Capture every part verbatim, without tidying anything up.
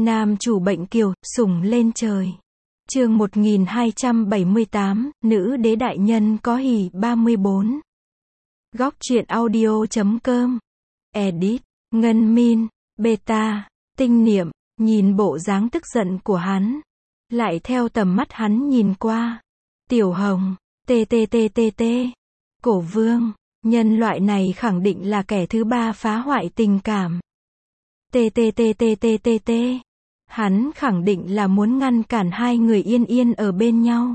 Nam chủ bệnh kiều, sủng lên trời. Chương một nghìn hai trăm bảy mươi tám, nữ đế đại nhân có hỉ ba mươi bốn. Góc truyện audio chấm com. Edit, Ngân Min, Beta, Tinh Niệm, nhìn bộ dáng tức giận của hắn. Lại theo tầm mắt hắn nhìn qua. Tiểu Hồng, tê tê tê tê tê. Cổ Vương, nhân loại này khẳng định là kẻ thứ ba phá hoại tình cảm. Tê tê tê tê tê tê tê. Hắn khẳng định là muốn ngăn cản hai người yên yên ở bên nhau.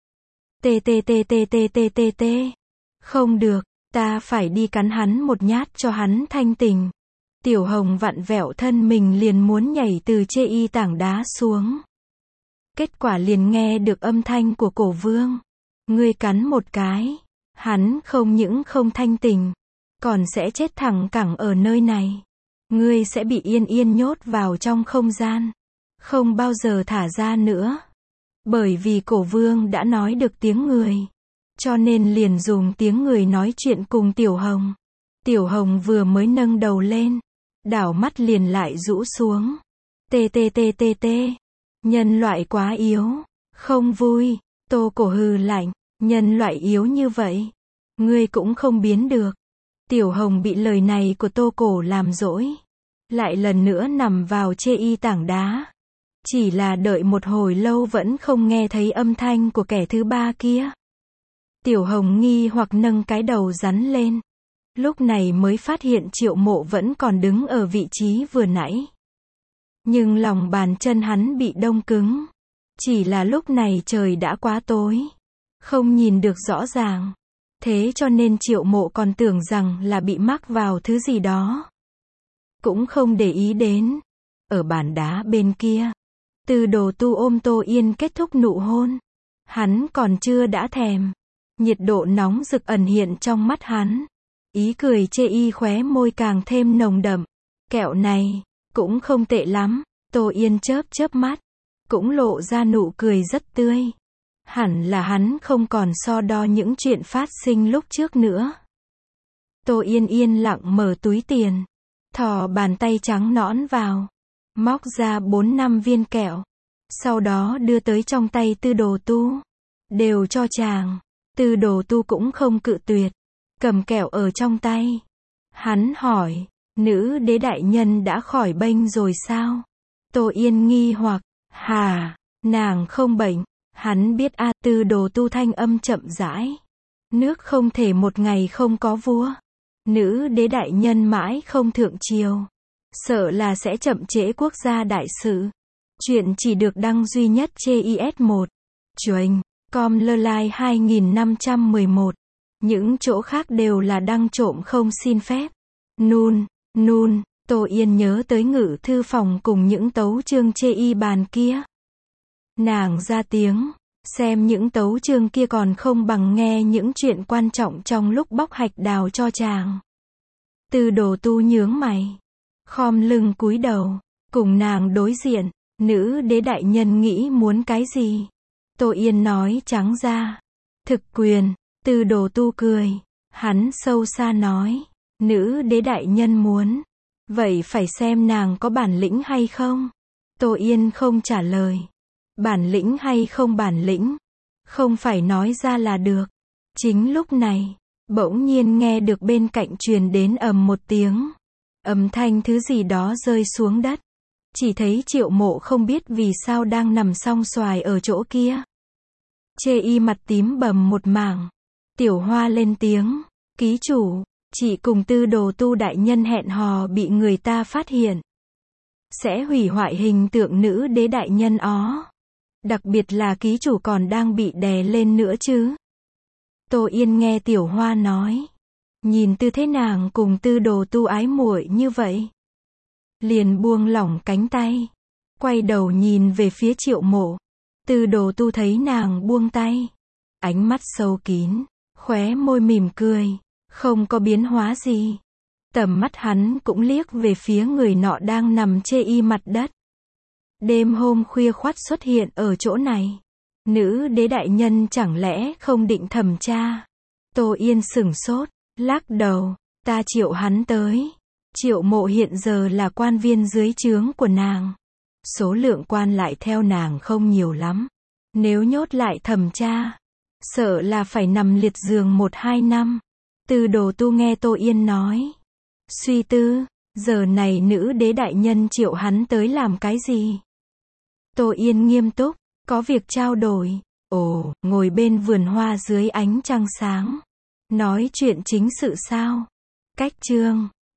Tê tê tê tê tê tê tê tê. Không được, ta phải đi cắn hắn một nhát cho hắn thanh tình. Tiểu Hồng vặn vẹo thân mình liền muốn nhảy từ chê y tảng đá xuống. Kết quả liền nghe được âm thanh của Cổ Vương. Ngươi cắn một cái, hắn không những không thanh tình, còn sẽ chết thẳng cẳng ở nơi này. Ngươi sẽ bị yên yên nhốt vào trong không gian, không bao giờ thả ra nữa. Bởi vì Cổ Vương đã nói được tiếng người, cho nên liền dùng tiếng người nói chuyện cùng Tiểu Hồng. Tiểu Hồng vừa mới nâng đầu lên, đảo mắt liền lại rũ xuống. Tê tê tê tê tê. Nhân loại quá yếu, không vui. Tô Cổ hừ lạnh, nhân loại yếu như vậy, ngươi cũng không biến được. Tiểu Hồng bị lời này của Tô Cổ làm dỗi, lại lần nữa nằm vào chê y tảng đá. Chỉ là đợi một hồi lâu vẫn không nghe thấy âm thanh của kẻ thứ ba kia. Tiểu Hồng nghi hoặc nâng cái đầu rắn lên. Lúc này mới phát hiện Triệu Mộ vẫn còn đứng ở vị trí vừa nãy. Nhưng lòng bàn chân hắn bị đông cứng. Chỉ là lúc này trời đã quá tối, không nhìn được rõ ràng. Thế cho nên Triệu Mộ còn tưởng rằng là bị mắc vào thứ gì đó. Cũng không để ý đến. Ở bàn đá bên kia, Tư Đồ Tu ôm Tô Yên kết thúc nụ hôn. Hắn còn chưa đã thèm. Nhiệt độ nóng rực ẩn hiện trong mắt hắn. Ý cười chê y khóe môi càng thêm nồng đậm. Kẹo này, cũng không tệ lắm. Tô Yên chớp chớp mắt, cũng lộ ra nụ cười rất tươi. Hẳn là hắn không còn so đo những chuyện phát sinh lúc trước nữa. Tô Yên yên lặng mở túi tiền, thò bàn tay trắng nõn vào, móc ra bốn năm viên kẹo. Sau đó đưa tới trong tay Tư Đồ Tu. Đều cho chàng. Tư Đồ Tu cũng không cự tuyệt, cầm kẹo ở trong tay. Hắn hỏi, nữ đế đại nhân đã khỏi bệnh rồi sao? Tô Yên nghi hoặc, hà, nàng không bệnh. Hắn biết a. Tư Đồ Tu thanh âm chậm rãi. Nước không thể một ngày không có vua. Nữ đế đại nhân mãi không thượng triều, sợ là sẽ chậm trễ quốc gia đại sự. Chuyện chỉ được đăng duy nhất trên i ét một. Chuềnh, com lơ lai hai nghìn năm trăm mười một. Những chỗ khác đều là đăng trộm không xin phép. Nun, nun, Tô Yên nhớ tới ngự thư phòng cùng những tấu chương chê y bàn kia. Nàng ra tiếng, xem những tấu chương kia còn không bằng nghe những chuyện quan trọng trong lúc bóc hạch đào cho chàng. Tư Đồ Tu nhướng mày, khom lưng cúi đầu, cùng nàng đối diện. Nữ đế đại nhân nghĩ muốn cái gì? Tô Yên nói trắng ra. Thực quyền. Tư Đồ Tu cười. Hắn sâu xa nói, nữ đế đại nhân muốn. Vậy phải xem nàng có bản lĩnh hay không? Tô Yên không trả lời. Bản lĩnh hay không bản lĩnh, không phải nói ra là được. Chính lúc này, bỗng nhiên nghe được bên cạnh truyền đến ầm một tiếng. Âm thanh thứ gì đó rơi xuống đất. Chỉ thấy Triệu Mộ không biết vì sao đang nằm song xoài ở chỗ kia. Chê y mặt tím bầm một mảng. Tiểu Hoa lên tiếng, ký chủ, chị cùng Tư Đồ Tu đại nhân hẹn hò bị người ta phát hiện, sẽ hủy hoại hình tượng nữ đế đại nhân ó. Đặc biệt là ký chủ còn đang bị đè lên nữa chứ. Tô Yên nghe Tiểu Hoa nói, nhìn tư thế nàng cùng Tư Đồ Tu ái muội như vậy, liền buông lỏng cánh tay, quay đầu nhìn về phía Triệu Mộ. Tư Đồ Tu thấy nàng buông tay, ánh mắt sâu kín, khóe môi mỉm cười, không có biến hóa gì. Tầm mắt hắn cũng liếc về phía người nọ đang nằm chê y mặt đất. Đêm hôm khuya khoắt xuất hiện ở chỗ này. Nữ đế đại nhân chẳng lẽ không định thẩm tra? Tô Yên sửng sốt, lắc đầu, ta triệu hắn tới. Triệu Mộ hiện giờ là quan viên dưới trướng của nàng. số lượng quan lại theo nàng không nhiều lắm. Nếu nhốt lại thẩm tra, sợ là phải nằm liệt giường một hai năm. Từ Đồ Tu nghe Tô Yên nói. Suy tư, giờ này nữ đế đại nhân triệu hắn tới làm cái gì? Tô Yên nghiêm túc, có việc trao đổi. Ồ, ngồi bên vườn hoa dưới ánh trăng sáng. Nói chuyện chính sự sao? Cách chương